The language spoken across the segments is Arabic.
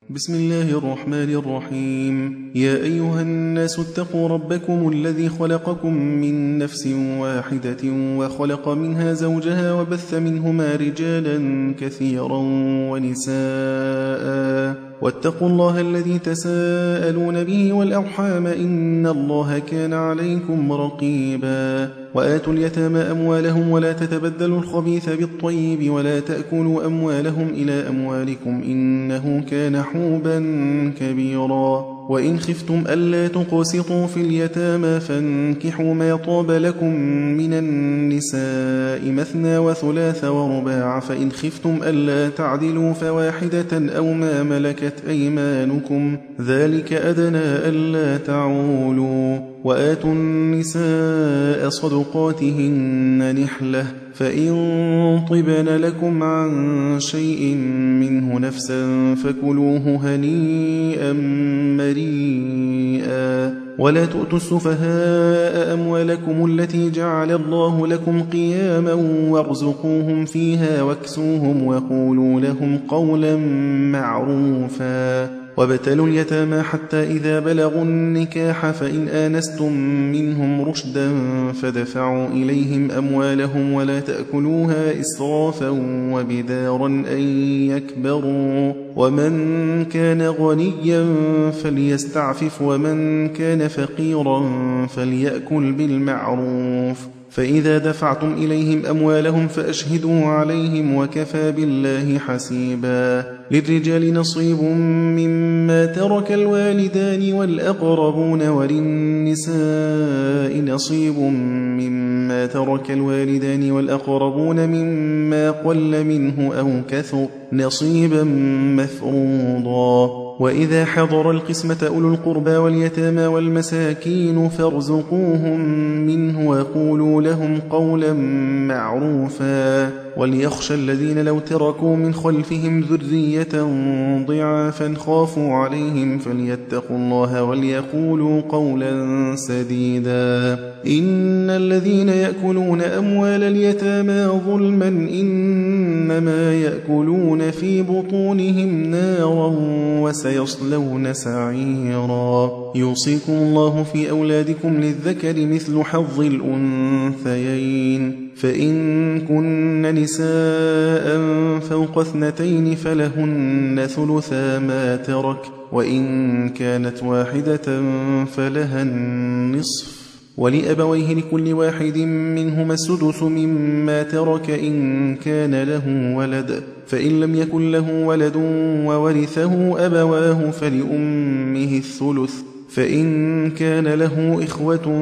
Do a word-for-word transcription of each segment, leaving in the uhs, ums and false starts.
بسم الله الرحمن الرحيم. يا أيها الناس اتقوا ربكم الذي خلقكم من نفس واحدة وخلق منها زوجها وبث منهما رجالا كثيرا ونساء واتقوا الله الذي تساءلون به والأرحام إن الله كان عليكم رقيبا. وآتوا اليتامى أموالهم ولا تتبدلوا الخبيث بالطيب ولا تأكلوا أموالهم إلى أموالكم إنه كان حوبا كبيرا. وإن خفتم ألا تقسطوا في اليتامى فانكحوا ما طاب لكم من النساء مثنى وثلاث ورباع، فإن خفتم ألا تعدلوا فواحدة أو ما ملكت أيمانكم ذلك أدنى ألا تعولوا. وآتوا النساء صدقاتهن نحلة، فإن طبن لكم عن شيء منه نفسا فكلوه هنيئا مريئا. ولا تؤتوا السفهاء أموالكم التي جعل الله لكم قياما وارزقوهم فيها واكسوهم وقولوا لهم قولا معروفا. وابتلوا اليتامى حتى إذا بلغوا النكاح فإن آنستم منهم رشدا فدفعوا إليهم أموالهم ولا تأكلوها إسرافا وبدارا أن يكبروا. ومن كان غنيا فليستعفف ومن كان فقيرا فليأكل بالمعروف. فإذا دفعتم إليهم أموالهم فأشهدوا عليهم وكفى بالله حسيبا. للرجال نصيب مما ترك الوالدان والأقربون وللنساء نصيب مما ترك الوالدان والأقربون مما قل منه أو كثر نصيبا مفروضا. وإذا حضر القسمة أولو القربى واليتامى والمساكين فارزقوهم منه وقولوا لهم قولا معروفا. وليخشى الذين لو تركوا من خلفهم ذرية ضعافا خافوا عليهم فليتقوا الله وليقولوا قولا سديدا. إن الذين يأكلون أموال اليتامى ظلما إنما يأكلون في بطونهم نارا وسيصلون سعيرا. يوصيكم الله في أولادكم للذكر مثل حظ الأنثيين، فإن كن نساء فوق اثنتين فلهن ثلثا ما ترك، وإن كانت واحدة فلها النصف. ولأبويه لكل واحد منهما السدس مما ترك إن كان له ولد، فإن لم يكن له ولد وورثه أبواه فلأمه الثلث، فإن كان له إخوة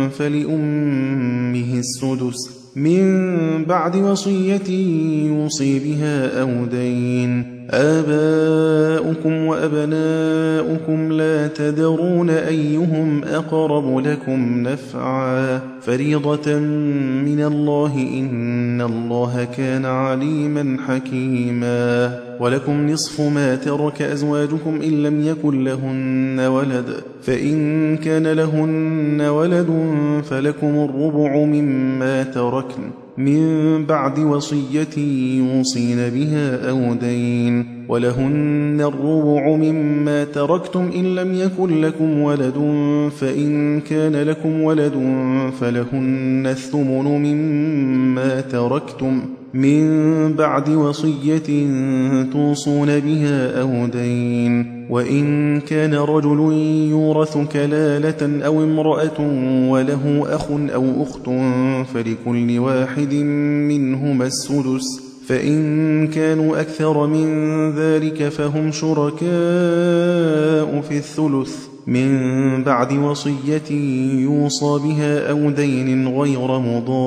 فلأمه السدس من بعد وصية يوصي بها أو دين. آباؤكم وأبناؤكم لا تدرون أيهم أقرب لكم نفعا فريضة من الله إن الله كان عليما حكيما. ولكم نصف ما ترك أزواجكم إن لم يكن لهن ولد، فإن كان لهن ولد فلكم الربع مما تركن من بعد وصية يوصين بها أو دين. ولهن الربع مما تركتم إن لم يكن لكم ولد، فإن كان لكم ولد فلهن الثمن مما تركتم من بعد وصية توصون بها أو دين. وإن كان رجل يورث كلالة أو امرأة وله أخ أو أخت فلكل واحد منهما السدس، فإن كانوا أكثر من ذلك فهم شركاء في الثلث من بعد وصية يوصى بها أو دين غير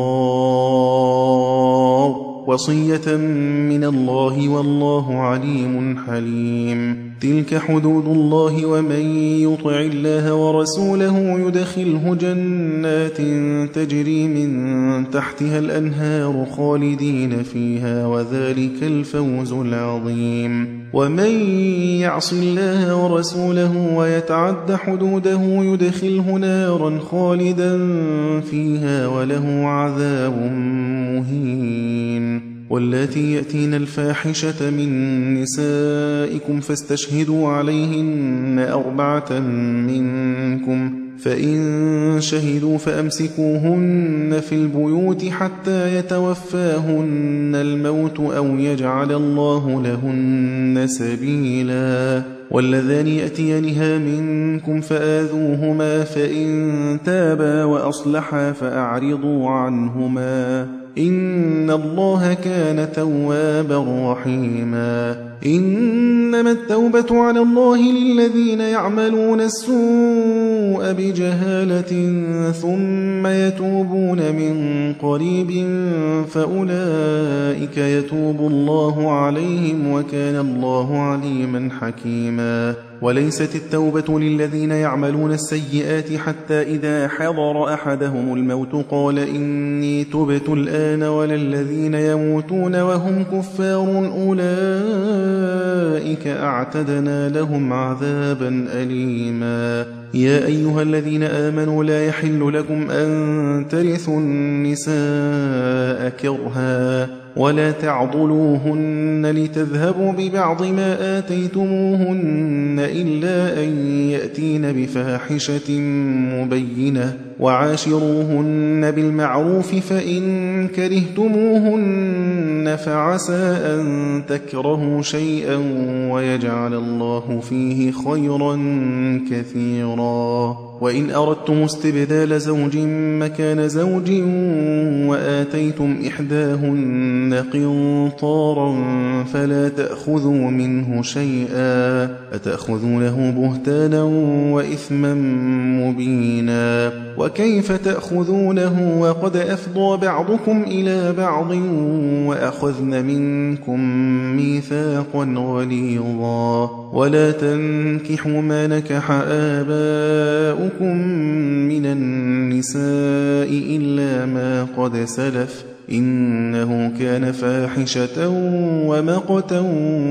مضار، وصية من الله والله عليم حليم. تلك حدود الله ومن يطع الله ورسوله يدخله جنات تجري من تحتها الأنهار خالدين فيها وذلك الفوز العظيم. ومن يعص الله ورسوله ويتعد حدوده يدخله نارا خالدا فيها وله عذاب مهين. واللاتي يأتين الفاحشة من نسائكم فاستشهدوا عليهن أربعة منكم، فإن شهدوا فأمسكوهن في البيوت حتى يتوفاهن الموت أو يجعل الله لهن سبيلا. واللذان يأتيانها منكم فآذوهما، فإن تابا وأصلحا فأعرضوا عنهما، إن الله كان توابا رحيما. إنما التوبة على الله للذين يعملون السوء بجهالة ثم يتوبون من قريب فأولئك يتوب الله عليهم وكان الله عليما حكيما. وليست التوبة للذين يعملون السيئات حتى إذا حضر أحدهم الموت قال إني تبت الآن، ولا الذين يموتون وهم كفار أولئك أعتدنا لهم عذابا أليما. يا أيها الذين آمنوا لا يحل لكم أن ترثوا النساء كرها ولا تعضلوهن لتذهبوا ببعض ما آتيتموهن إلا أن يأتين بفاحشة مبينة، وعاشروهن بالمعروف، فإن كرهتموهن فعسى أن تكرهوا شيئا ويجعل الله فيه خيرا كثيرا. وإن أردتم استبدال زوج مكان زوج وآتيتم إحداهن قنطارا فلا تأخذوا منه شيئا، أتأخذونه بهتانا وإثما مبينا. وكيف تأخذونه وقد أفضى بعضكم إلى بعض وأخذن منكم ميثاقا غليظا. ولا تنكحوا ما نكح آباؤكم من النساء إلا ما قد سلف، إنه كان فاحشة ومقتا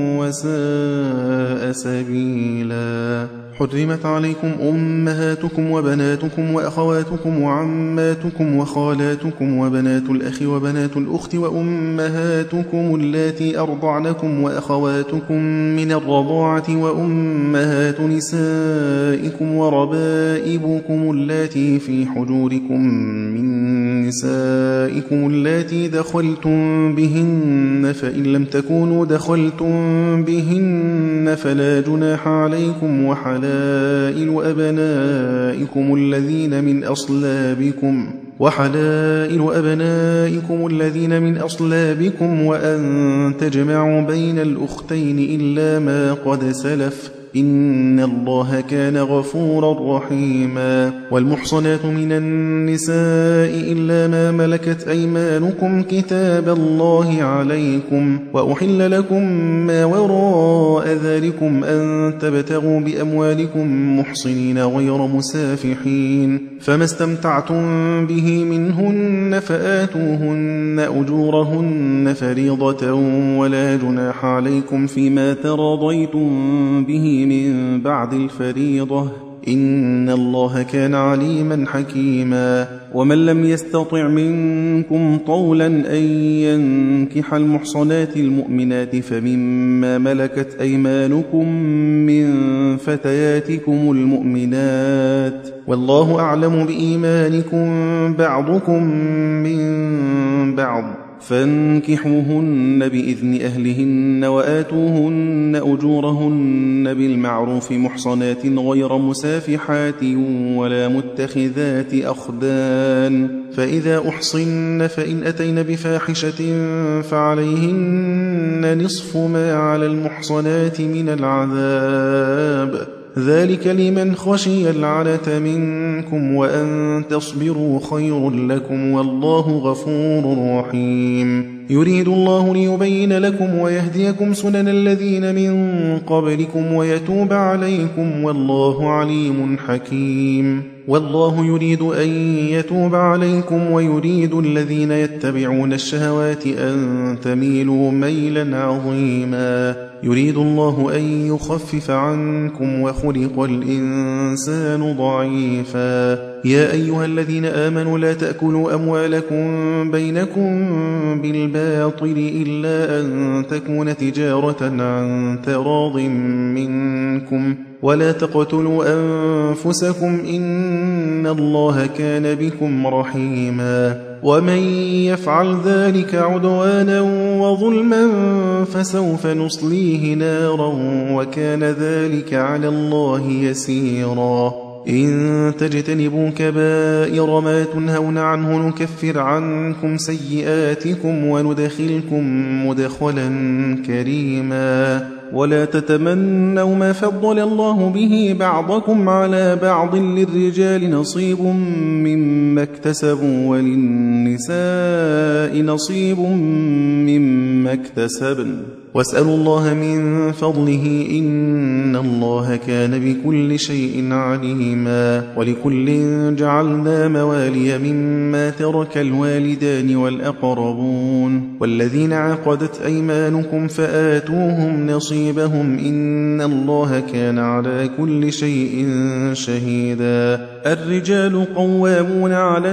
وساء سبيلا. حرمت عليكم أمهاتكم وبناتكم وأخواتكم وعماتكم وخالاتكم وبنات الأخ وبنات الأخت وأمهاتكم اللاتي أرضعنكم وأخواتكم من الرضاعة وأمهات نسائكم وربائبكم اللاتي في حجوركم من نسائكم اللاتي دخلتم بهن، فإن لم تكونوا دخلتم بهن فلا جناح عليكم، وحلال وحلائل أبنائكم الذين من أصلابكم وحلائل أبنائكم الذين من أصلابكم وأن تجمعوا بين الأختين إلا ما قد سلف، إن الله كان غفورا رحيما. والمحصنات من النساء إلا ما ملكت أيمانكم كتاب الله عليكم، وأحل لكم ما وراء ذلكم أن تبتغوا بأموالكم محصنين غير مسافحين، فما استمتعتم به منهن فآتوهن أجورهن فريضة، ولا جناح عليكم فيما تراضيتم به من بعد الفريضة، إن الله كان عليما حكيما. ومن لم يستطع منكم طولا أن ينكح المحصنات المؤمنات فمما ملكت أيمانكم من فتياتكم المؤمنات، والله أعلم بإيمانكم بعضكم من بعض، فانكحوهن بإذن أهلهن وآتوهن أجورهن بالمعروف محصنات غير مسافحات ولا متخذات أخدان، فإذا أحصن فإن أتين بفاحشة فعليهن نصف ما على المحصنات من العذاب، ذلك لمن خشي العنة منكم، وأن تصبروا خير لكم، والله غفور رحيم. يريد الله ليبين لكم ويهديكم سنن الذين من قبلكم ويتوب عليكم، والله عليم حكيم. والله يريد أن يتوب عليكم ويريد الذين يتبعون الشهوات أن تميلوا ميلا عظيما. يريد الله أن يخفف عنكم وخلق الإنسان ضعيفا، يا أيها الذين آمنوا لا تأكلوا أموالكم بينكم بالباطل إلا أن تكون تجارة عن تراض منكم ولا تقتلوا أنفسكم إن الله كان بكم رحيما ومن يفعل ذلك عدوانا وظلما فسوف نصليه نارا وكان ذلك على الله يسيرا إن تجتنبوا كبائر ما تنهون عنه نكفر عنكم سيئاتكم وندخلكم مدخلا كريما ولا تتمنوا ما فضل الله به بعضكم على بعض للرجال نصيب مما اكتسبوا وللنساء نصيب مما اكتسبن واسألوا الله من فضله إن الله كان بكل شيء عليما ولكل جعلنا موالي مما ترك الوالدان والأقربون والذين عقدت أيمانكم فآتوهم نصيبهم إن الله كان على كل شيء شهيدا الرجال قوامون على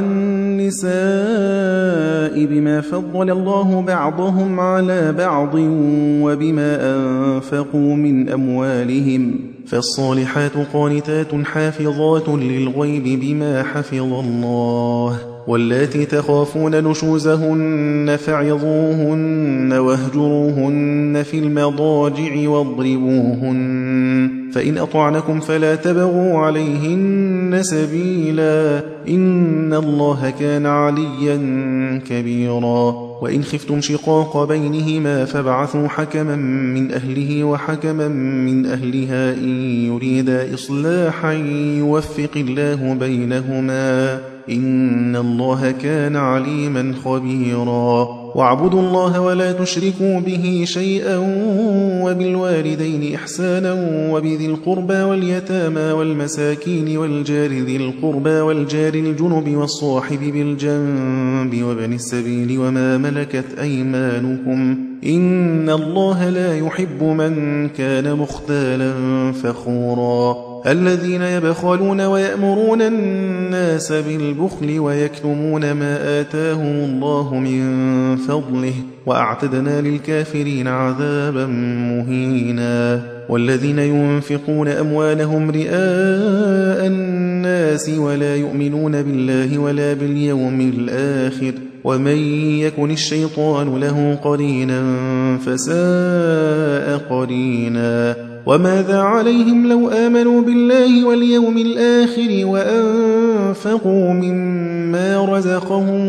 النساء بما فضل الله بعضهم على بعض وبما أنفقوا من أموالهم فالصالحات قانتات حافظات للغيب بما حفظ الله واللاتي تخافون نشوزهن فعظوهن واهجروهن في المضاجع واضربوهن فإن أطعنكم فلا تبغوا عليهن سبيلا إن الله كان عليا كبيرا وإن خفتم شقاق بينهما فابعثوا حكما من أهله وحكما من أهلها إن يريدا إصلاحا يوفق الله بينهما إن الله كان عليما خبيرا واعبدوا الله ولا تشركوا به شيئا وبالوالدين إحسانا وبذي القربى واليتامى والمساكين والجار ذي القربى والجار الجنب والصاحب بالجنب وابن السبيل وما ملكت أيمانكم إن الله لا يحب من كان مختالا فخورا الذين يبخلون ويأمرون الناس بالبخل ويكتمون ما آتاهم الله من فضله وأعتدنا للكافرين عذابا مهينا والذين ينفقون أموالهم رئاء الناس ولا يؤمنون بالله ولا باليوم الآخر ومن يكن الشيطان له قرينا فساء قرينا وماذا عليهم لو آمنوا بالله واليوم الآخر وأنفقوا مما رزقهم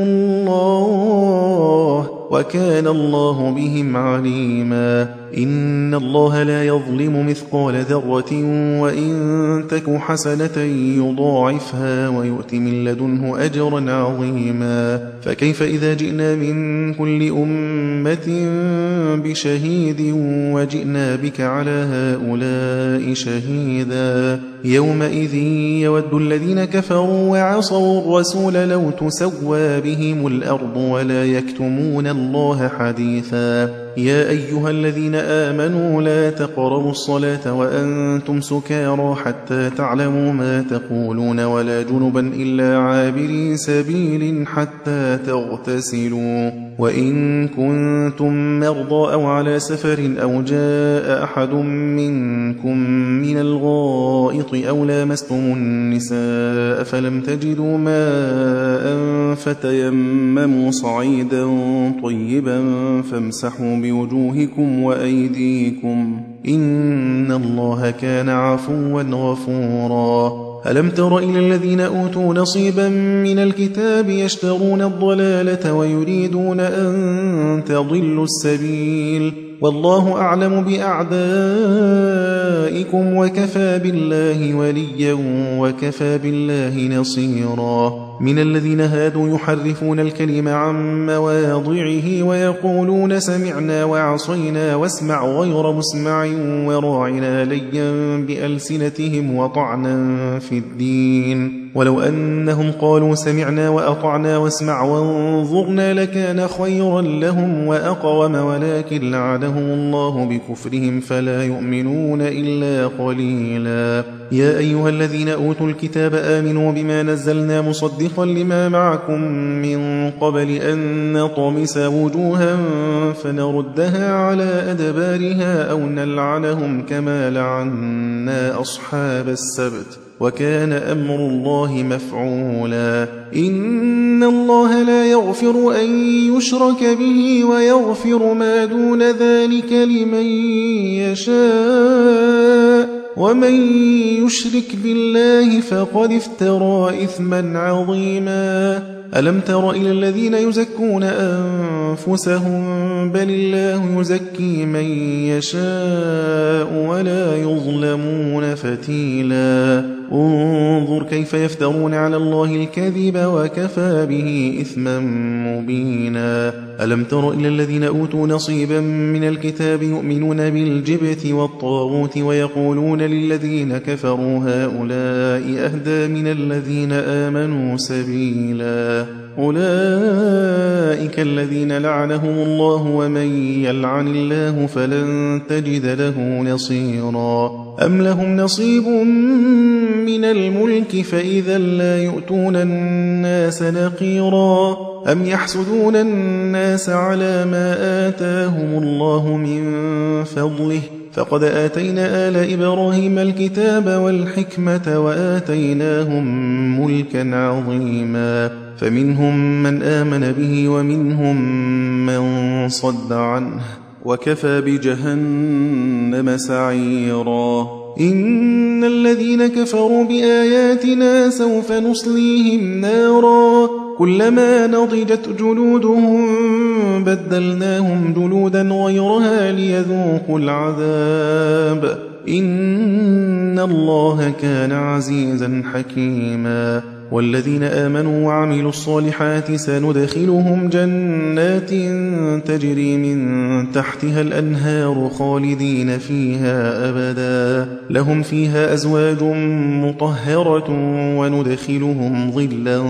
الله وكان الله بهم عليما إن الله لا يظلم مثقال ذرة وإن تك حسنة يضاعفها ويؤت من لدنه أجرا عظيما فكيف إذا جئنا من كل أمة بشهيد وجئنا بك على هؤلاء شهيدا يومئذ يود الذين كفروا وعصوا الرسول لو تسوى بهم الأرض ولا يكتمون الله حديثا يا أيها الذين آمنوا لا تقربوا الصلاة وأنتم سكارى حتى تعلموا ما تقولون ولا جنبا إلا عابري سبيل حتى تغتسلوا وإن كنتم مرضى أو على سفر أو جاء أحد منكم من الغائط أو لامستم النساء فلم تجدوا ماء فتيمموا صعيدا طيبا فامسحوا بوجوهكم وأيديكم إن الله كان عفوا غفورا ألم تر إلى الذين أوتوا نصيبا من الكتاب يشترون الضلالة ويريدون أن تضلوا السبيل والله أعلم بأعدائكم وكفى بالله وليا وكفى بالله نصيرا من الذين هادوا يحرفون الكلم عن مواضعه ويقولون سمعنا وعصينا واسمع غير مسمع وراعنا ليا بألسنتهم وطعنا في الدين ولو أنهم قالوا سمعنا وأطعنا واسمع وانظرنا لكان خيرا لهم وأقوم ولكن لعنهم الله بكفرهم فلا يؤمنون إلا قليلا. يا أيها الذين أوتوا الكتاب آمنوا بما نزلنا مصدقا لما معكم من قبل أن نطمس وجوها فنردها على أدبارها أو نلعنهم كما لعنا أصحاب السبت وكان أمر الله مفعولا. إن الله لا يغفر أن يشرك به ويغفر ما دون ذلك لمن يشاء ومن يشرك بالله فقد افترى إثما عظيما. ألم تر إلى الذين يزكون أنفسهم بل الله يزكي من يشاء ولا يظلمون فتيلا. انظر كيف يفترون على الله الكذب وكفى به إثما مبينا. ألم تر إلى الذين أوتوا نصيبا من الكتاب يؤمنون بالجبت والطاغوت ويقولون للذين كفروا هؤلاء أهدى من الذين آمنوا سبيلا. أولئك الذين لعنهم الله ومن يلعن الله فلن تجد له نصيرا. أم لهم نصيب من الملك فإذا لا يؤتون الناس نقيرا. أم يحسدون الناس على ما آتاهم الله من فضله فقد آتينا آل إبراهيم الكتاب والحكمة وآتيناهم ملكا عظيما. فمنهم من آمن به ومنهم من صد عنه وكفى بجهنم سعيرا. إن الذين كفروا بآياتنا سوف نصليهم نارا كلما نضجت جلودهم بدلناهم جلودا غيرها ليذوقوا العذاب إن الله كان عزيزا حكيما. والذين آمنوا وعملوا الصالحات سندخلهم جنات تجري من تحتها الأنهار خالدين فيها أبدا لهم فيها أزواج مطهرة وندخلهم ظلا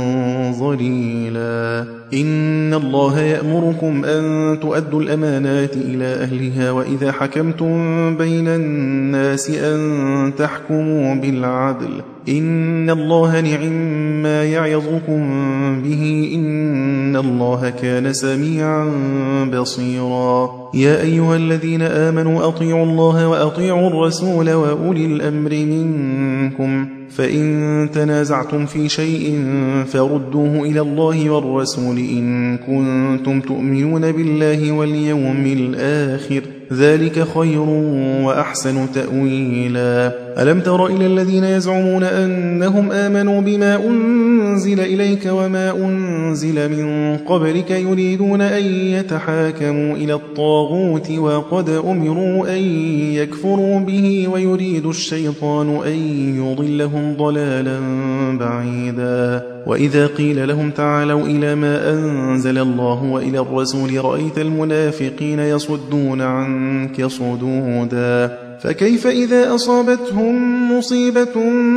ظليلا. إن الله يأمركم أن تؤدوا الأمانات إلى أهلها وإذا حكمتم بين الناس أن تحكموا بالعدل إن الله نعم ما يعظكم به إن الله كان سميعا بصيرا. يا أيها الذين آمنوا أطيعوا الله وأطيعوا الرسول وأولي الأمر منكم فإن تنازعتم في شيء فردوه إلى الله والرسول إن كنتم تؤمنون بالله واليوم الآخر ذلك خير وأحسن تأويلا. ألم تر إلى الذين يزعمون أنهم آمنوا بما أنزل إليك وما أنزل من قبلك يريدون أن يتحاكموا إلى الطاغوت وقد أمروا أن يكفروا به ويريد الشيطان أن يضلهم ضلالا بعيدا. وإذا قيل لهم تعالوا إلى ما أنزل الله وإلى الرسول رأيت المنافقين يصدون عنك صدودا. فكيف إذا أصابتهم مصيبة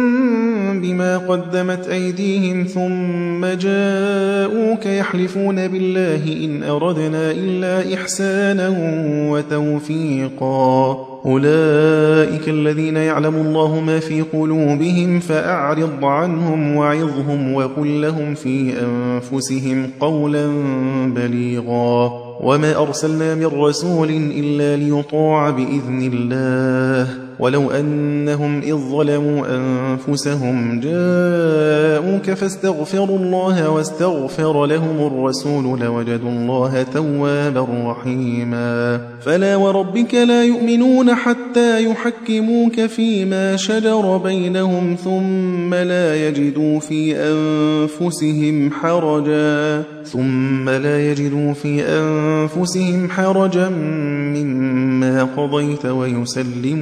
بما قدمت أيديهم ثم جاءوك يحلفون بالله إن أردنا إلا إحسانا وتوفيقا أولئك الذين يعلم الله ما في قلوبهم فأعرض عنهم وعظهم وقل لهم في أنفسهم قولا بليغا. وما أرسلنا من رسول إلا ليطاع بإذن الله ولو أنهم إذ ظلموا أنفسهم جاءوك فاستغفروا الله واستغفر لهم الرسول لوجدوا الله توابا رحيما. فلا وربك لا يؤمنون حتى يحكموك فيما شجر بينهم ثم لا يجدوا في أنفسهم حرجا ثم لا يجدوا في أنفسهم حرجا مما قضيت ويسلموا تسليما.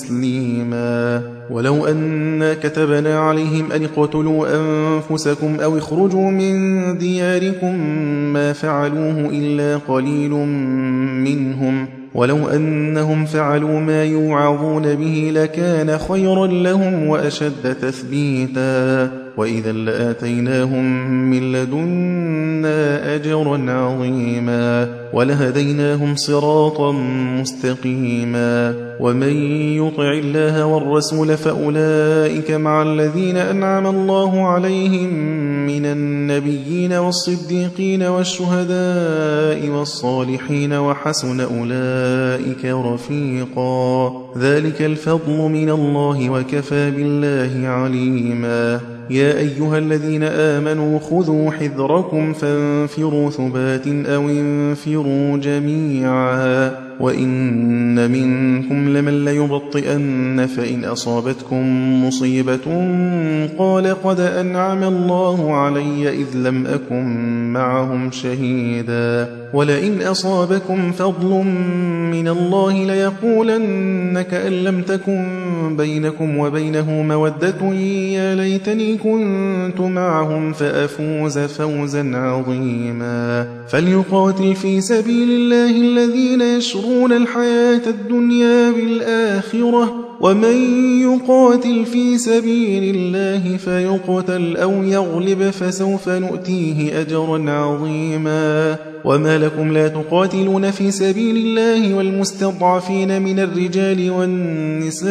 تسليما ولو أنا كتبنا عليهم أن اقتلوا أنفسكم أو اخرجوا من دياركم ما فعلوه إلا قليل منهم ولو أنهم فعلوا ما يوعظون به لكان خيرا لهم وأشد تثبيتا وإذا لآتيناهم من لدنا أجرا عظيما ولهديناهم صراطا مستقيما ومن يطع الله والرسول فأولئك مع الذين أنعم الله عليهم من النبيين والصديقين والشهداء والصالحين وحسن أولئك رفيقا ذلك الفضل من الله وكفى بالله عليما يا أيها الذين آمنوا خذوا حذركم فانفروا ثبات أو انفروا جميعا وإن منكم لمن ليبطئن فإن أصابتكم مصيبة قال قد أنعم الله علي إذ لم أكن معهم شهيدا ولئن أصابكم فضل من الله ليقولن كأن لم تكن بينكم وبينه مودة يا ليتني كنت معهم فأفوز فوزا عظيما فليقاتل في سبيل الله الذين يشرون الحياة الدنيا بالآخرة ومن يقاتل في سبيل الله فيقتل أو يغلب فسوف نؤتيه أجرا عظيما وما لكم لا تقاتلون في سبيل الله والمستضعفين من الرجال والنساء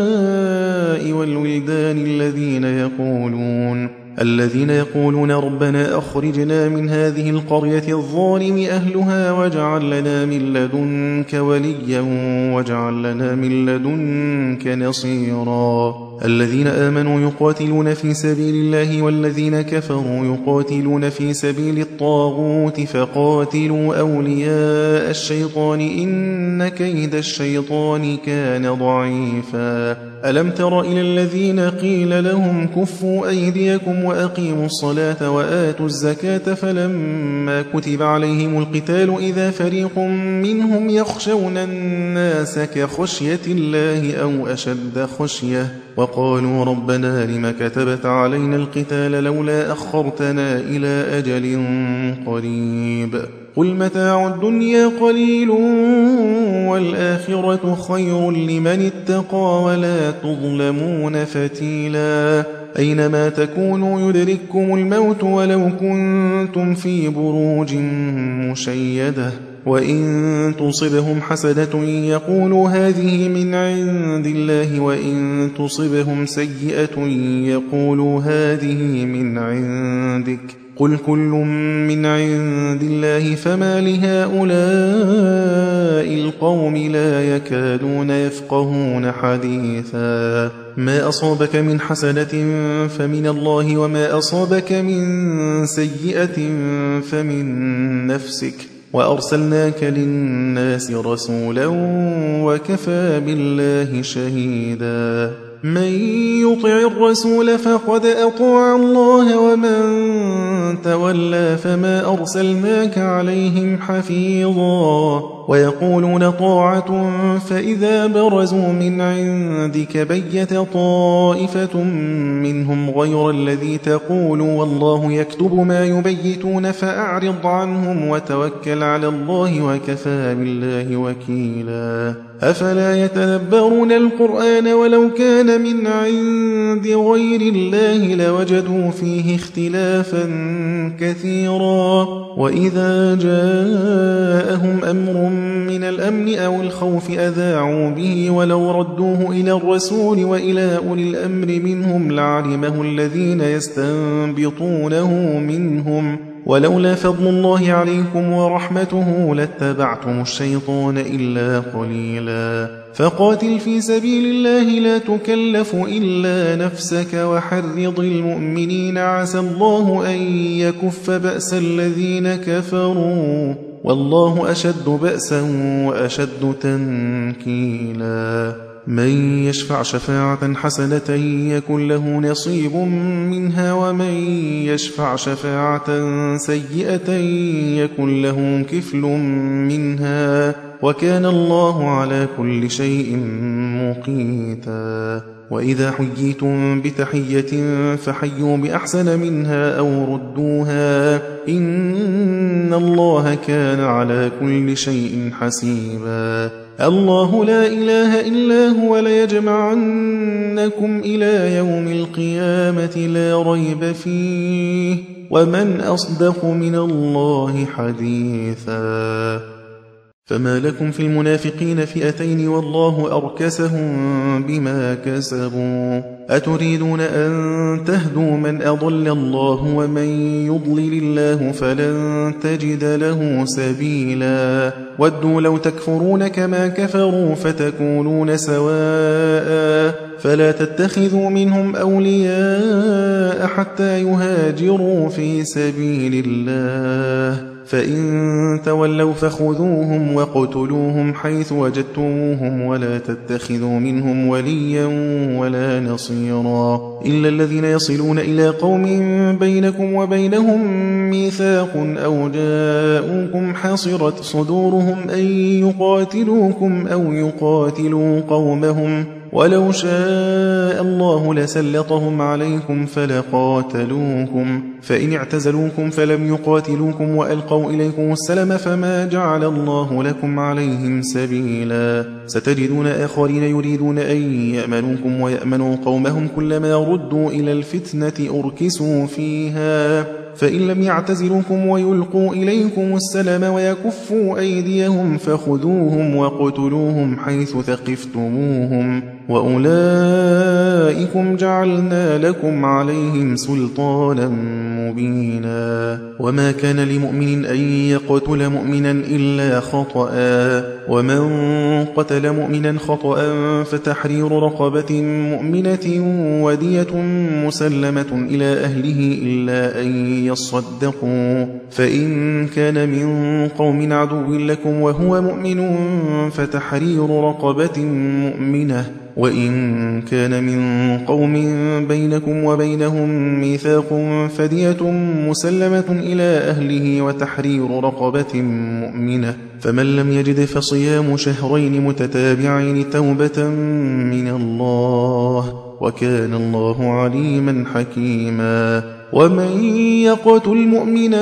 والولدان الذين يقولون الذين يقولون ربنا أخرجنا من هذه القرية الظالم أهلها واجعل لنا من لدنك وليا واجعل لنا من لدنك نصيرا الذين آمنوا يقاتلون في سبيل الله والذين كفروا يقاتلون في سبيل الطاغوت فقاتلوا أولياء الشيطان إن كيد الشيطان كان ضعيفا ألم تر إلى الذين قيل لهم كفوا أيديكم وأقيموا الصلاة وآتوا الزكاة فلما كتب عليهم القتال إذا فريق منهم يخشون الناس كخشية الله أو أشد خشية وقالوا ربنا لم كتبت علينا القتال لولا أخرتنا إلى أجل قريب قل متاع الدنيا قليل والآخرة خير لمن اتقى ولا تظلمون فتيلا أينما تكونوا يدرككم الموت ولو كنتم في بروج مشيدة وإن تصبهم حسنة يقولوا هذه من عند الله وإن تصبهم سيئة يقولوا هذه من عندك قل كل من عند الله فما لهؤلاء القوم لا يكادون يفقهون حديثا ما أصابك من حسنة فمن الله وما أصابك من سيئة فمن نفسك وأرسلناك للناس رسولا وكفى بالله شهيدا من يطع الرسول فقد أطاع الله ومن تولى فما أرسلناك عليهم حفيظا ويقولون طاعة فإذا برزوا من عندك بيت طائفة منهم غير الذي تقول والله يكتب ما يبيتون فأعرض عنهم وتوكل على الله وكفى بالله وكيلا أفلا يتدبرون القرآن ولو كان من عند غير الله لوجدوا فيه اختلافا كثيرا وإذا جاءهم أمر من الأمن أو الخوف أذاعوا به ولو ردوه إلى الرسول وإلى أولي الأمر منهم لعلمه الذين يستنبطونه منهم ولولا فضل الله عليكم ورحمته لاتبعتم الشيطان إلا قليلا فقاتل في سبيل الله لا تكلف إلا نفسك وحرض المؤمنين عسى الله أن يكف بأس الذين كفروا والله أشد بأسا وأشد تنكيلا من يشفع شفاعة حسنة يكن له نصيب منها ومن يشفع شفاعة سيئة يكن له كفل منها وكان الله على كل شيء مقيتا وإذا حييتم بتحية فحيوا بأحسن منها أو ردوها إن الله كان على كل شيء حسيبا الله لا إله إلا هو ليجمعنكم إلى يوم القيامة لا ريب فيه ومن أصدق من الله حديثا فما لكم في المنافقين فئتين والله أركسهم بما كسبوا أتريدون أن تهدوا من أضل الله ومن يضلل الله فلن تجد له سبيلا ودوا لو تكفرون كما كفروا فتكونون سواء فلا تتخذوا منهم أولياء حتى يهاجروا في سبيل الله فإن تولوا فخذوهم وقتلوهم حيث وجدتموهم ولا تتخذوا منهم وليا ولا نصيرا إلا الذين يصلون إلى قوم بينكم وبينهم ميثاق أو جاءوكم حصرت صدورهم أن يقاتلوكم أو يقاتلوا قومهم ولو شاء الله لسلطهم عليكم فلقاتلوكم فإن اعتزلوكم فلم يقاتلوكم وألقوا إليكم السلم فما جعل الله لكم عليهم سبيلا ستجدون آخرين يريدون أن يأمنوكم ويأمنوا قومهم كلما ردوا إلى الفتنة أركسوا فيها فإن لم يعتزلوكم ويلقوا إليكم السلم ويكفوا أيديهم فخذوهم وقتلوهم حيث ثقفتموهم وأولئكم جعلنا لكم عليهم سلطانا مبينا وما كان لمؤمن أن يقتل مؤمنا إلا خطأ ومن قتل مؤمنا خطأ فتحرير رقبة مؤمنة ودية مسلمة إلى أهله إلا أن يصدقوا فإن كان من قوم عدو لكم وهو مؤمن فتحرير رقبة مؤمنة وإن كان من قوم بينكم وبينهم ميثاق فدية مسلمة إلى أهله وتحرير رقبة مؤمنة فمن لم يجد فصيام شهرين متتابعين توبة من الله وكان الله عليما حكيما ومن يقتل مؤمنا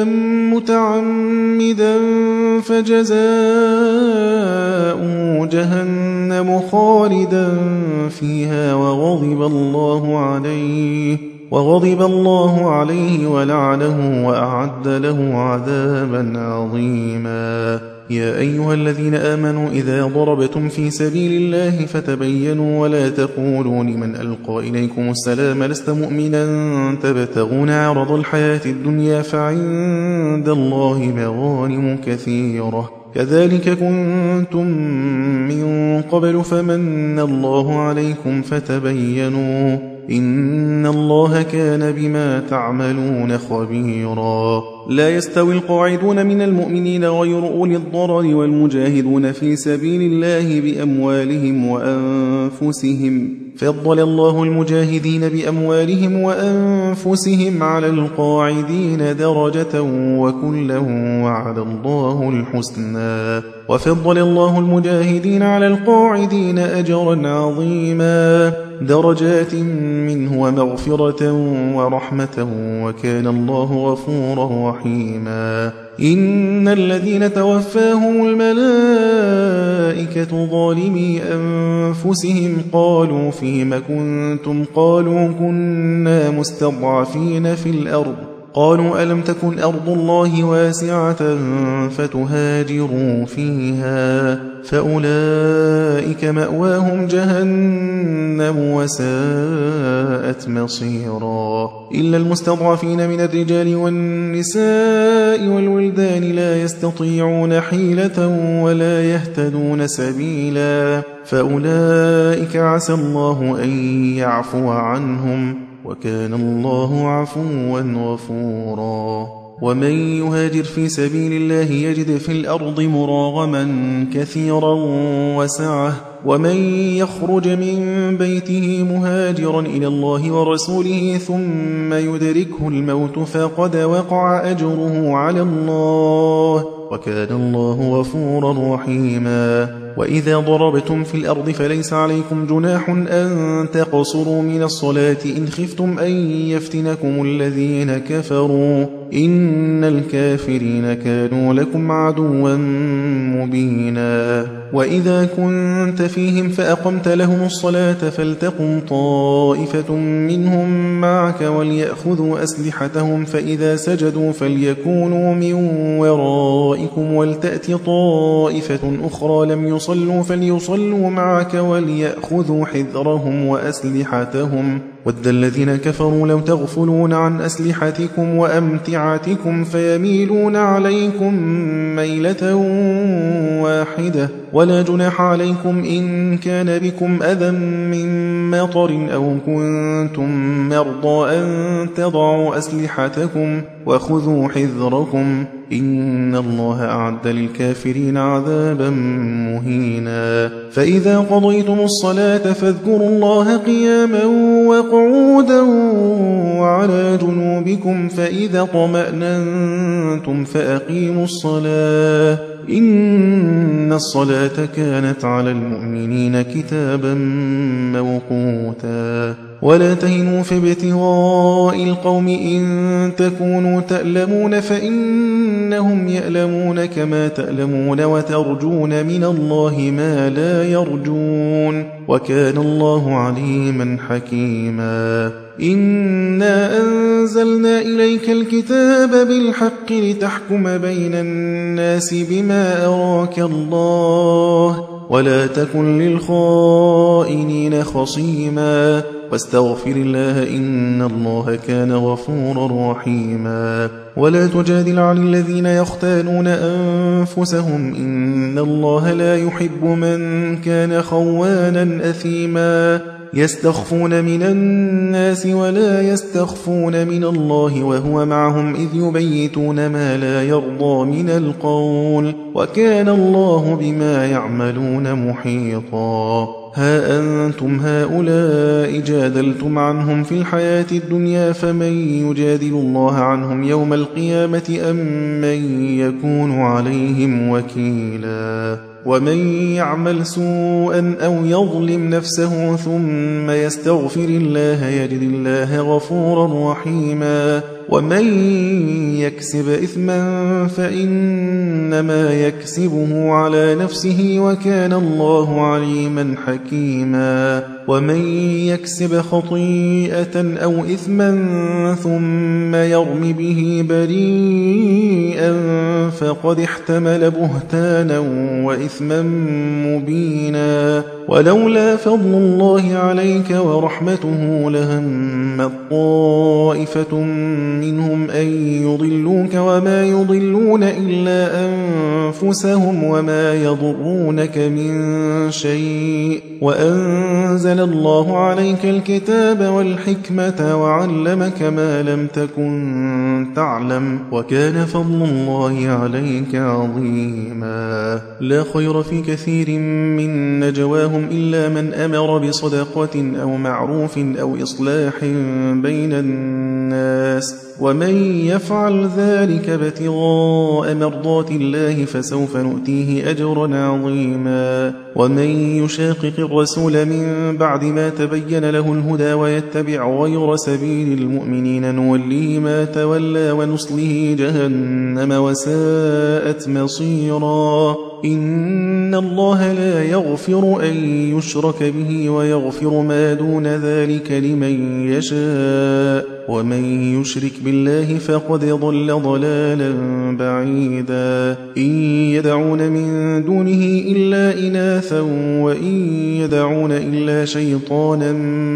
متعمدا فجزاؤه جهنم خالدا فيها وغضب الله عليه وغضب الله عليه ولعنه وأعد له عذابا عظيما يا أيها الذين آمنوا إذا ضربتم في سبيل الله فتبينوا ولا تقولوا لمن ألقى إليكم السلام لست مؤمنا تبتغون عرض الحياة الدنيا فعند الله مغانم كثيرة كذلك كنتم من قبل فمن الله عليكم فتبينوا إن الله كان بما تعملون خبيرا لا يستوي القاعدون من المؤمنين غير أولي الضرر والمجاهدون في سبيل الله بأموالهم وأنفسهم فضل الله المجاهدين بأموالهم وأنفسهم على القاعدين درجة وكلا وعد الله الحسنى وفضل الله المجاهدين على القاعدين أجرا عظيما درجات منه ومغفرة ورحمة وكان الله غفورا رحيما إن الذين توفاهم الملائكة ظالمي أنفسهم قالوا فيم كنتم قالوا كنا مستضعفين في الأرض قالوا ألم تكن أرض الله واسعة فتهاجروا فيها فأولئك مأواهم جهنم وساءت مصيرا إلا المستضعفين من الرجال والنساء والولدان لا يستطيعون حيلة ولا يهتدون سبيلا فأولئك عسى الله أن يعفو عنهم وكان الله عفوا غفورا ومن يهاجر في سبيل الله يجد في الأرض مراغما كثيرا وسعة ومن يخرج من بيته مهاجرا إلى الله ورسوله ثم يدركه الموت فقد وقع أجره على الله وكان الله غفورا رحيما وإذا ضربتم في الأرض فليس عليكم جناح أن تقصروا من الصلاة إن خفتم أن يفتنكم الذين كفروا إن الكافرين كانوا لكم عدوا مبينا وإذا كنت فيهم فأقمت لهم الصلاة فلتقم طائفة منهم معك وليأخذوا أسلحتهم فإذا سجدوا فليكونوا من ورائكم ولتأت طائفة أخرى لم يصلوا فليصلوا معك وليأخذوا حذرهم وأسلحتهم ود الذين كفروا لو تغفلون عن أسلحتكم وأمتعتكم فيميلون عليكم ميلة واحدة ولا جناح عليكم إن كان بكم أذى من مطر أو كنتم مرضى أن تضعوا أسلحتكم وخذوا حذركم إن الله أعد للكافرين عذابا مهينا فإذا قضيتم الصلاة فاذكروا الله قياما وقعودا وعلى جنوبكم فإذا طمأننتم فأقيموا الصلاة إن الصلاة كانت على المؤمنين كتابا موقوتا ولا تهنوا في ابتغاء القوم إن تكونوا تألمون فإنهم يألمون كما تألمون وترجون من الله ما لا يرجون وكان الله عليما حكيما إنا أنزلنا إليك الكتاب بالحق لتحكم بين الناس بما أراك الله ولا تكن للخائنين خصيما واستغفر الله إن الله كان غفورا رحيما ولا تجادل عن الذين يختانون أنفسهم إن الله لا يحب من كان خوانا أثيما يستخفون من الناس ولا يستخفون من الله وهو معهم إذ يبيتون ما لا يرضى من القول وكان الله بما يعملون محيطا ها أنتم هؤلاء جادلتم عنهم في الحياة الدنيا فمن يجادل الله عنهم يوم القيامة أم من يكون عليهم وكيلا ومن يعمل سوءا أو يظلم نفسه ثم يستغفر الله يجد الله غفورا رحيما ومن يكسب إثما فإنما يكسبه على نفسه وكان الله عليما حكيما ومن يكسب خطيئة أو إثما ثم يرم به بريئا فقد احتمل بهتانا وإثما مبينا ولولا فضل الله عليك ورحمته لهمت طائفة منهم أن يضلوك وما يضلون إلا أنفسهم وما يضرونك من شيء وأنزل الله عليك الكتاب والحكمة وعلمك ما لم تكن تعلم وكان فضل الله عليك عظيما لا خير في كثير من نجواهم إلا من أمر بصدقة أو معروف أو إصلاح بين الناس ومن يفعل ذلك ابتغاء مرضات الله فسوف نؤتيه أجرا عظيما ومن يشاقق الرسول من بعد ما تبين له الهدى ويتبع غير سبيل المؤمنين نوليه ما تولى ونصله جهنم وساءت مصيرا إن الله لا يغفر أن يشرك به ويغفر ما دون ذلك لمن يشاء ومن يشرك بالله فقد ضل ضلالا بعيدا إن يدعون من دونه إلا إناثا وإن يدعون إلا شيطانا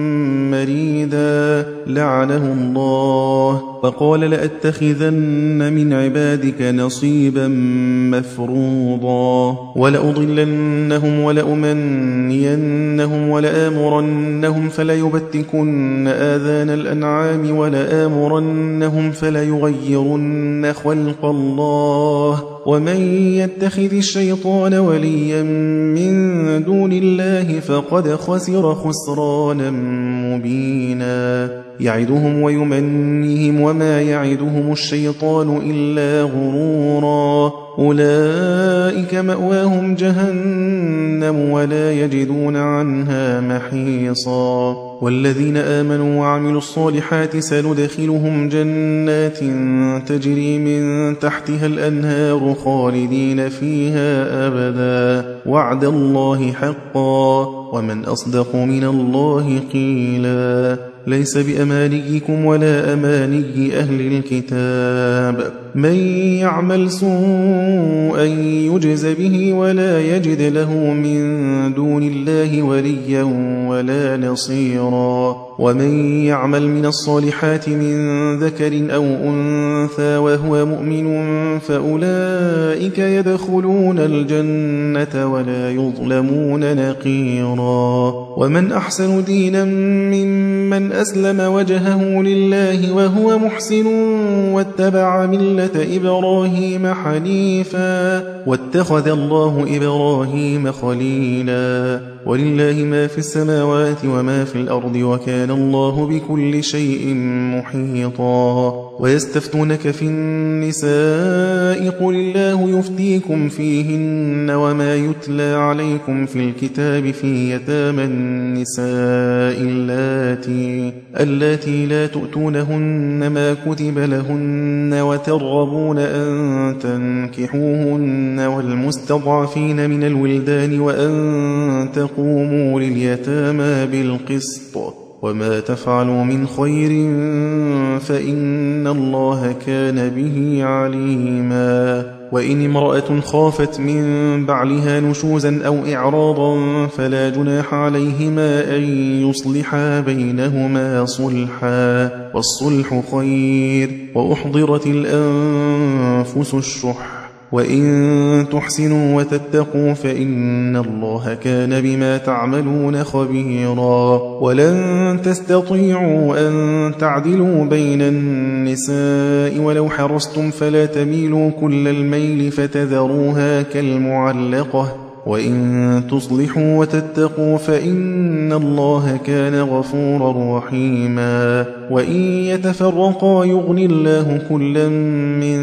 مريدا لعنه الله وقال لأتخذن من عبادك نصيبا مفروضا ولأضلنهم ولأمنينهم ولآمرنهم فليبتكن آذان الأنعام ولآمرنهم فليغيرن خلق الله ومن يتخذ الشيطان وليا من دون الله فقد خسر خسرانا مبينا يعدهم ويمنيهم وما يعدهم الشيطان إلا غرورا أولئك مأواهم جهنم ولا يجدون عنها محيصا والذين آمنوا وعملوا الصالحات سندخلهم جنات تجري من تحتها الأنهار خالدين فيها أبدا وعد الله حقا ومن أصدق من الله قيلا ليس بأمانيكم ولا أماني أهل الكتاب من يعمل سوءا يجز به ولا يجد له من دون الله وليا ولا نصيرا ومن يعمل من الصالحات من ذكر أو أنثى وهو مؤمن فأولئك يدخلون الجنة ولا يظلمون نقيرا ومن أحسن دينا ممن أسلم وجهه لله وهو محسن واتبع ملة إبراهيم حنيفا واتخذ الله إبراهيم خليلا ولله ما في السماوات وما في الأرض وكان الله بكل شيء محيطا ويستفتونك في النساء قل الله يفتيكم فيهن وما يتلى عليكم في الكتاب في يتامى النساء اللاتي اللاتي لا تؤتونهن ما كتب لهن وترغبون أن تنكحوهن والمستضعفين من الولدان وأن تقوموا لليتامى بالقسط وما تفعلوا من خير فإن الله كان به عليما وإن امرأة خافت من بعلها نشوزا أو إعراضا فلا جناح عليهما أن يصلحا بينهما صلحا والصلح خير وأحضرت الأنفس الشح وإن تحسنوا وتتقوا فإن الله كان بما تعملون خبيرا ولن تستطيعوا أن تعدلوا بين النساء ولو حرصتم فلا تميلوا كل الميل فتذروها كالمعلقة وإن تصلحوا وتتقوا فإن الله كان غفورا رحيما وإن يتفرقا يغني الله كلا من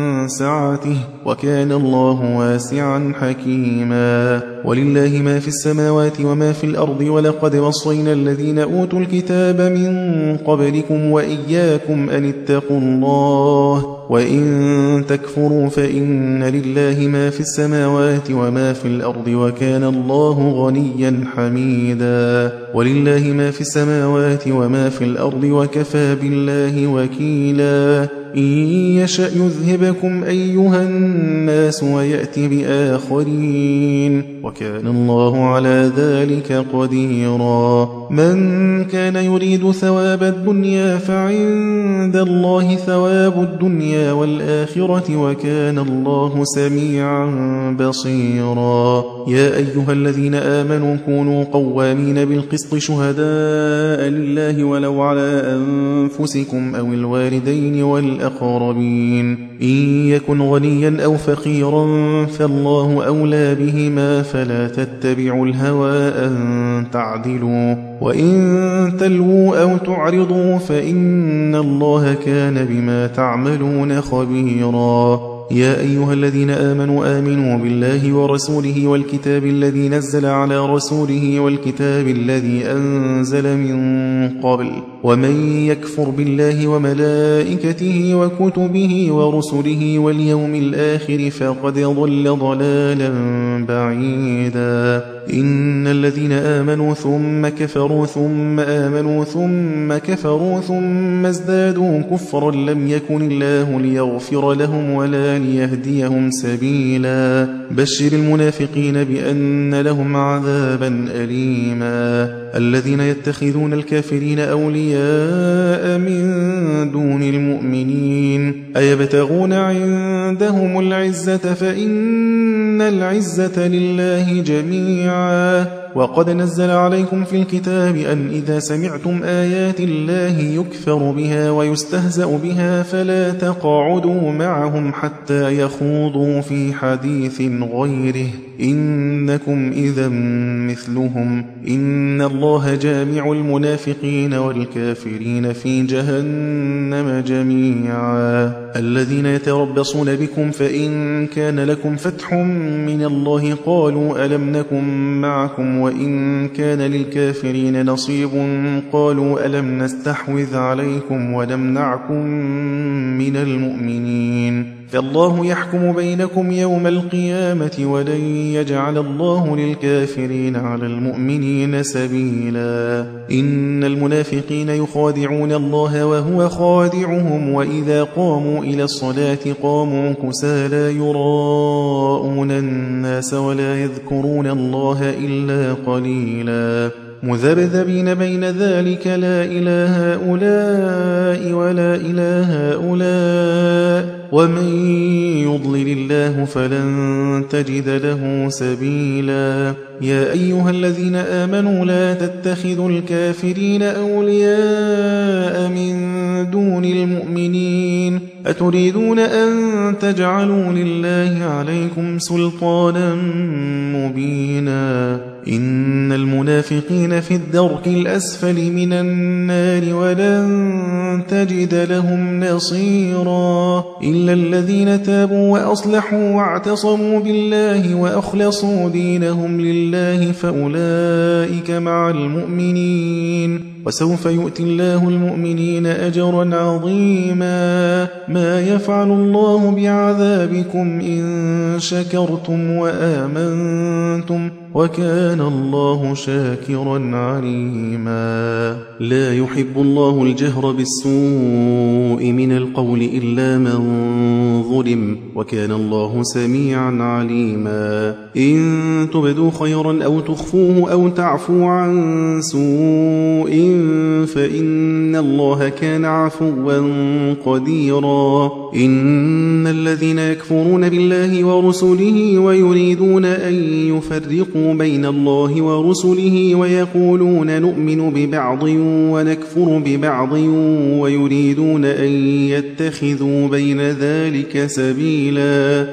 سعته وكان الله واسعا حكيما ولله ما في السماوات وما في الأرض ولقد وصينا الذين أوتوا الكتاب من قبلكم وإياكم أن اتقوا الله وإن تكفروا فإن لله ما في السماوات وما في الأرض وكان الله غنيا حميدا ولله ما في السماوات وما في الأرض وكفى بالله وكيلا إن يشأ يذهبكم أيها الناس ويأتي بآخرين وكان الله على ذلك قديرا من كان يريد ثواب الدنيا فعند الله ثواب الدنيا والآخرة وكان الله سميعا بصيرا يا أيها الذين آمنوا كونوا قوامين بالقسط شهداء لله ولو على أنفسكم أو الوالدين والأقربين إن يكن غنيا أو فقيرا فالله أولى بهما فلا تتبعوا الهوى أن تعدلوا وإن تلووا أو تعرضوا فإن الله كان بما تعملون خبيرا يا أيها الذين آمنوا آمنوا بالله ورسوله والكتاب الذي نزل على رسوله والكتاب الذي أنزل من قبل ومن يكفر بالله وملائكته وكتبه ورسله واليوم الآخر فقد ضل ضلالا بعيدا إن الذين آمنوا ثم كفروا ثم آمنوا ثم كفروا ثم ازدادوا كفرا لم يكن الله ليغفر لهم ولا ليهديهم سبيلا بشر المنافقين بأن لهم عذابا أليما الذين يتخذون الكافرين أولياء من دون المؤمنين أيبتغون عندهم العزة فإن العزة لله جميعا وقد نزل عليكم في الكتاب أن إذا سمعتم آيات الله يكفر بها ويستهزأ بها فلا تقعدوا معهم حتى يخوضوا في حديث غيره إنكم إذا مثلهم إن الله جامع المنافقين والكافرين في جهنم جميعا الذين يتربصون بكم فإن كان لكم فتح من الله قالوا ألم نكن معكم وإن كان للكافرين نصيب قالوا ألم نستحوذ عليكم ونمنعكم من المؤمنين فالله يحكم بينكم يوم القيامة ولن يجعل الله للكافرين على المؤمنين سبيلا إن المنافقين يخادعون الله وهو خادعهم وإذا قاموا إلى الصلاة قاموا كسالى يراءون الناس ولا يذكرون الله إلا قليلا مذبذبين بين ذلك لا إله هؤلاء ولا إله هؤلاء ومن يضلل الله فلن تجد له سبيلا يا أيها الذين آمنوا لا تتخذوا الكافرين أولياء من دون المؤمنين أتريدون أن تجعلوا لله عليكم سلطانا مبينا إن المنافقين في الدرك الأسفل من النار ولن تجد لهم نصيرا إلا الذين تابوا وأصلحوا واعتصموا بالله وأخلصوا دينهم لله فأولئك مع المؤمنين وسوف يؤتي الله المؤمنين أجرا عظيما ما يفعل الله بعذابكم إن شكرتم وآمنتم وكان الله شاكرا عليما لا يحب الله الجهر بالسوء من القول إلا من ظلم وكان الله سميعا عليما إن تبدوا خيرا أو تخفوه أو تعفو عن سوء فإن الله كان عفوا قديرا إن الذين يكفرون بالله ورسله ويريدون أن يفرقوا بين الله ورسله ويقولون نؤمن ببعض ونكفر ببعض ويريدون أن يتخذوا بين ذلك سبيلا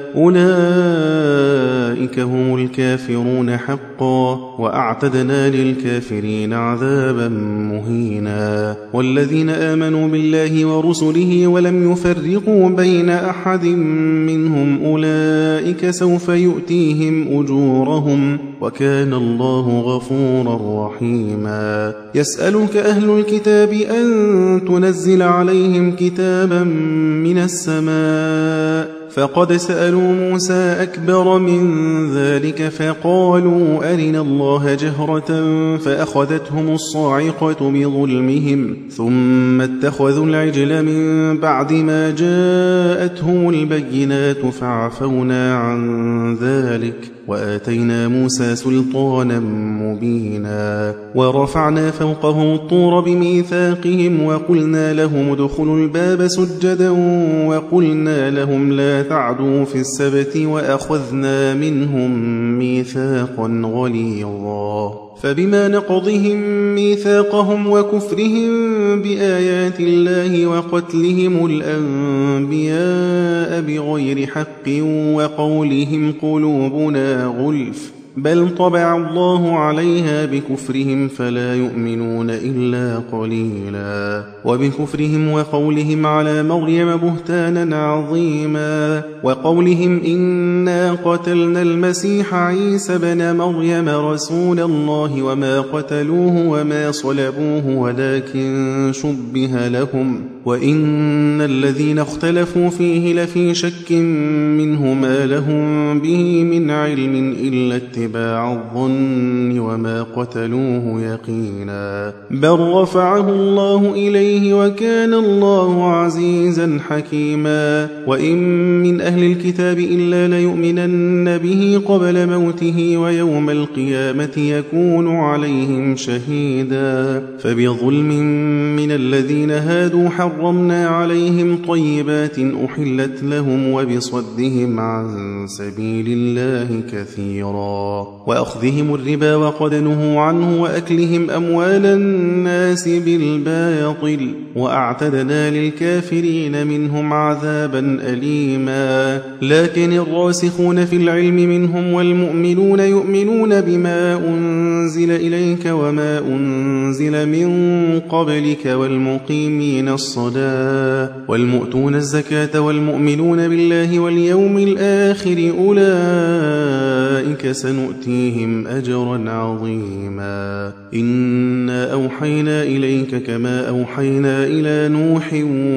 أولئك هم الكافرون حقا وأعتدنا للكافرين عذابا مهينا والذين آمنوا بالله ورسله ولم يفرقوا بين أحد منهم أولئك سوف يؤتيهم أجورهم وكان الله غفورا رحيما يسألك أهل الكتاب أن تنزل عليهم كتابا من السماء فقد سألوا موسى أكبر من ذلك فقالوا أرنا الله جهرة فأخذتهم الصاعقة بظلمهم ثم اتخذوا العجل من بعد ما جاءتهم البينات فعفونا عن ذلك وآتينا موسى سلطانا مبينا ورفعنا فوقهم الطور بميثاقهم وقلنا لهم ادخلوا الباب سجدا وقلنا لهم لا تعدوا في السبت وأخذنا منهم ميثاقا غليظا فبما نقضهم ميثاقهم وكفرهم بآيات الله وقتلهم الأنبياء بغير حق وقولهم قلوبنا غلف بل طبع الله عليها بكفرهم فلا يؤمنون إلا قليلا وبكفرهم وقولهم على مريم بهتانا عظيما وقولهم إنا قتلنا المسيح عيسى بن مريم رسول الله وما قتلوه وما صلبوه ولكن شبه لهم وإن الذين اختلفوا فيه لفي شك منه ما لهم به من علم إلا اتباع الظن وما قتلوه يقينا بل رفعه الله إليه وكان الله عزيزا حكيما وإن من أهل الكتاب إلا ليؤمنن به قبل موته ويوم القيامة يكون عليهم شهيدا فبظلم من الذين هادوا حرمنا عليهم طيبات أحلت لهم وبصدهم عن سبيل الله كثيرا وأخذهم الربا وقد نهوا عنه وأكلهم أموال الناس بالباطل وأعتدنا للكافرين منهم عذابا أليما. لكن الراسخون في العلم منهم والمؤمنون يؤمنون بما أنزل إليك وما أنزل من قبلك والمقيمين الصلاة والمؤتون الزكاة والمؤمنون بالله واليوم الآخر أولئك سنؤتيهم أجرا عظيما. إنا أوحينا إليك كما أوحينا إلى نوح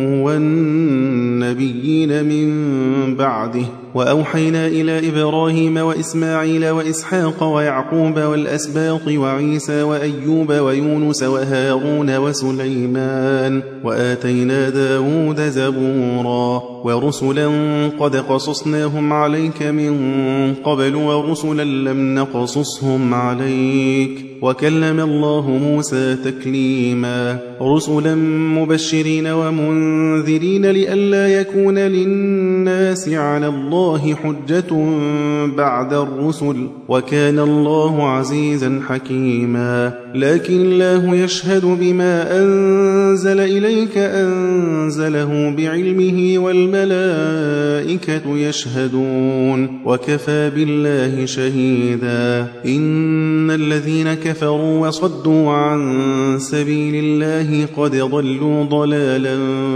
والنبيين من بعده وأوحينا إلى إبراهيم وإسماعيل وإسحاق ويعقوب والأسباط وعيسى وأيوب ويونس وهارون وسليمان وآتينا داود زبورا ورسلا قد قصصناهم عليك من قبل ورسلا لم نقصصهم عليك وكلم الله موسى تكليما. رسلا مبشرين ومنذرين لئلا يكون للناس على الله حجة بعد الرسل وكان الله عزيزا حكيما. لكن الله يشهد بما أنزل إليك أنزله بعلمه والملائكة يشهدون وكفى بالله شهيدا. إن الذين كفروا وصدوا عن سبيل الله قد ضلوا ضلالا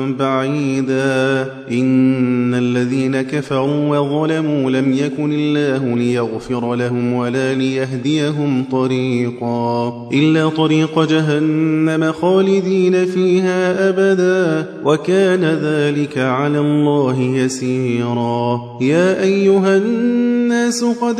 بعيدا. إن الذين كفروا وظلموا لم يكن الله ليغفر لهم ولا ليهديهم طريقا إلا طريق جهنم خالدين فيها أبدا وكان ذلك على الله يسيرا. يا أيها الناس قد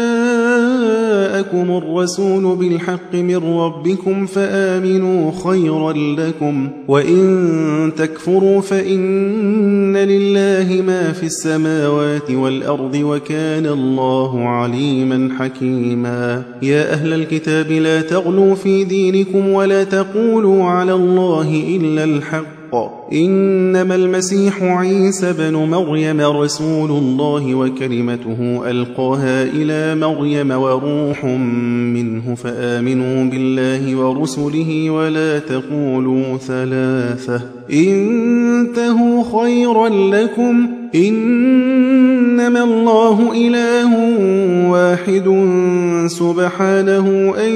جاءكم الرسول بالحق من ربكم فآمنوا خيرا لكم وإن تكفروا فإن لله ما في السماوات والأرض وكان الله عليما حكيما. يا أهل الكتاب لا تغلوا في دينكم ولا تقولوا على الله إلا الحق إنما المسيح عيسى بن مريم رسول الله وكلمته ألقاها إلى مريم وروح منه فآمنوا بالله ورسله ولا تقولوا ثلاثة انتهوا خيرا لكم إنما الله إله واحد سبحانه أن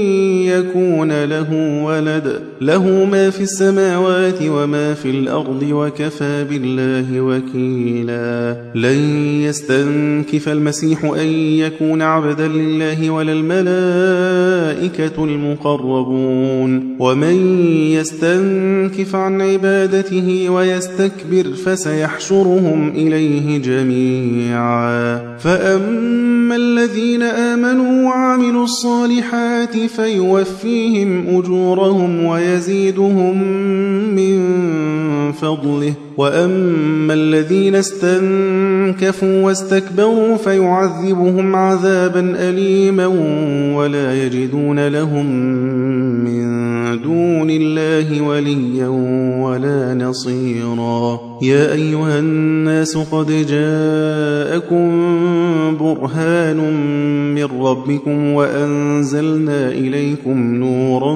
يكون له ولد له ما في السماوات وما في الأرض وكفى بالله وكيلا. لن يستنكف المسيح أن يكون عبدا لله ولا الملائكة المقربون ومن يستنكف عن عبادته ويستكبر فسيحشرهم إليه جميعا. فأما الذين آمنوا وعملوا الصالحات فيوفيهم أجورهم ويزيدهم من فضله وأما الذين استنكفوا واستكبروا فيعذبهم عذابا أليما ولا يجدون لهم من دون الله وليا ولا نصيرا. يا أيها الناس قد جاءكم برهان من ربكم وأنزلنا إليكم نورا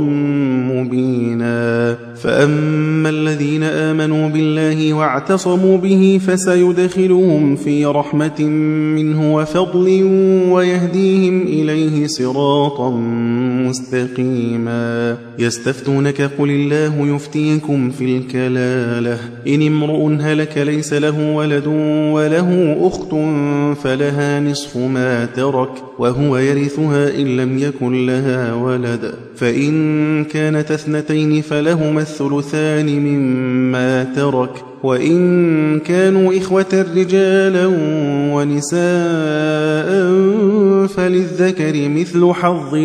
مبينا. فأما الذين آمنوا بالله واعتصموا به فسيدخلهم في رحمة منه وفضل ويهديهم إليه صراطا مستقيما. يستفتونك قل الله يفتيكم في الكلالة إن امرؤ هلك ليس له ولد وله أخت فلها نصف ما ترك وهو يرثها إن لم يكن لها ولد فإن كانت اثنتين فلهما الثلثان مما ترك وإن كانوا إخوة رجالا ونساء فللذكر مثل حظ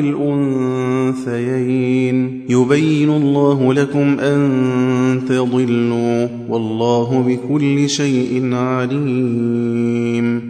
الأنثيين يبين الله لكم أن تضلوا والله بكل شيء عليم.